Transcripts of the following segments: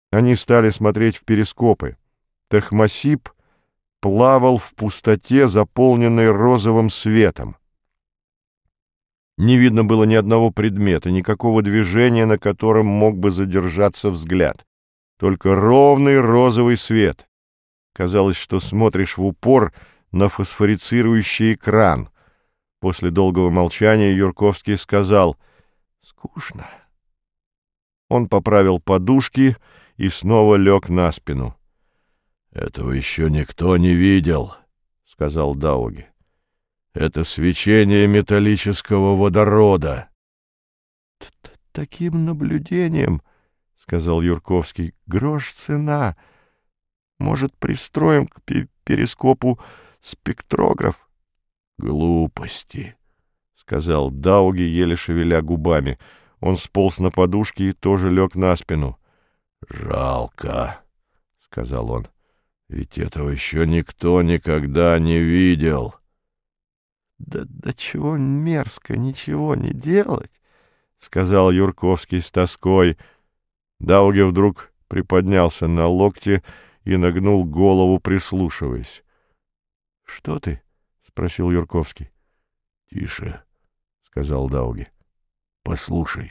Они стали смотреть в перископы. Тахмасип плавал в пустоте, заполненной розовым светом. Не видно было ни одного предмета, никакого движения, на котором мог бы задержаться взгляд. Только ровный розовый свет. Казалось, что смотришь в упор на фосфорицирующий экран. После долгого молчания Юрковский сказал: «Скучно». Он поправил подушки и снова лег на спину. «Этого еще никто не видел», — сказал Дауги. «Это свечение металлического водорода». «Таким наблюдением, — сказал Юрковский, — грош цена. Может, пристроим к перископу спектрограф?» «Глупости», — сказал Дауги, еле шевеля губами. Он сполз на подушки и тоже лег на спину. «Жалко», — сказал он, — «ведь этого еще никто никогда не видел». «Да чего мерзко ничего не делать», — сказал Юрковский с тоской. Дауги вдруг приподнялся на локте и нагнул голову, прислушиваясь. «Что ты?» — спросил Юрковский. «Тише», — сказал Дауги. «Послушай».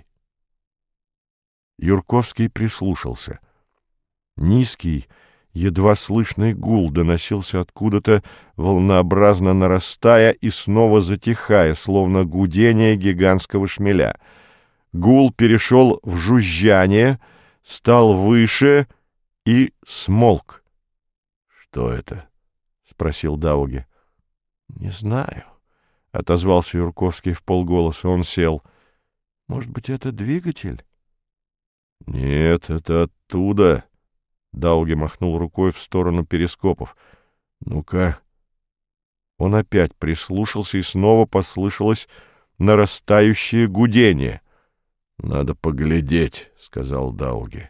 Юрковский прислушался. Низкий, едва слышный гул доносился откуда-то, волнообразно нарастая и снова затихая, словно гудение гигантского шмеля. Гул перешел в жужжание, стал выше и смолк. «Что это?» — спросил Дауги. «Не знаю», — отозвался Юрковский вполголоса. Он сел. «Может быть, это двигатель?» «Нет, это оттуда». Дауги махнул рукой в сторону перископов. «Ну-ка». Он опять прислушался, и снова послышалось нарастающее гудение. «Надо поглядеть», — сказал Дауги.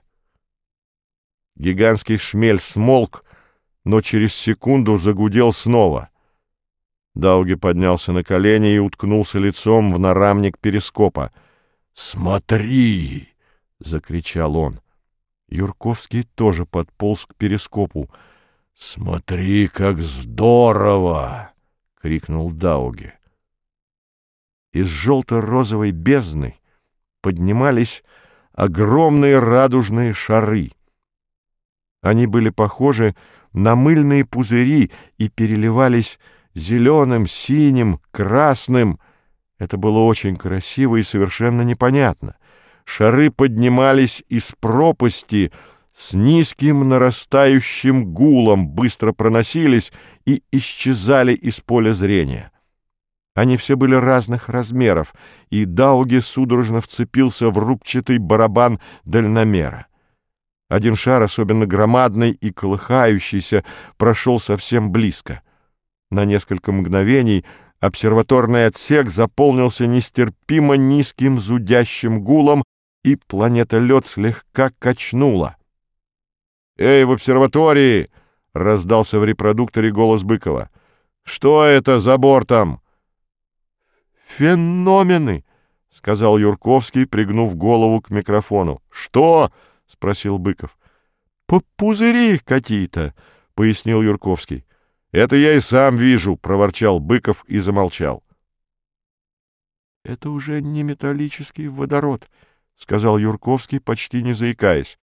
Гигантский шмель смолк, но через секунду загудел снова. Дауги поднялся на колени и уткнулся лицом в нарамник перископа. «Смотри!» — закричал он. Юрковский тоже подполз к перископу. «Смотри, как здорово!» — крикнул Дауги. Из желто-розовой бездны поднимались огромные радужные шары. Они были похожи на мыльные пузыри и переливались зеленым, синим, красным. Это было очень красиво и совершенно непонятно. Шары поднимались из пропасти с низким нарастающим гулом, быстро проносились и исчезали из поля зрения. Они все были разных размеров, и Дауги судорожно вцепился в рубчатый барабан дальномера. Один шар, особенно громадный и колыхающийся, прошел совсем близко. На несколько мгновений обсерваторный отсек заполнился нестерпимо низким зудящим гулом, и планета-лед слегка качнула. «Эй, в обсерватории!» — раздался в репродукторе голос Быкова. «Что это за бортом?» «Феномены!» — сказал Юрковский, пригнув голову к микрофону. «Что?» — спросил Быков. «Пузыри какие-то», — пояснил Юрковский. «Это я и сам вижу», — проворчал Быков и замолчал. «Это уже не металлический водород», — сказал Юрковский, почти не заикаясь.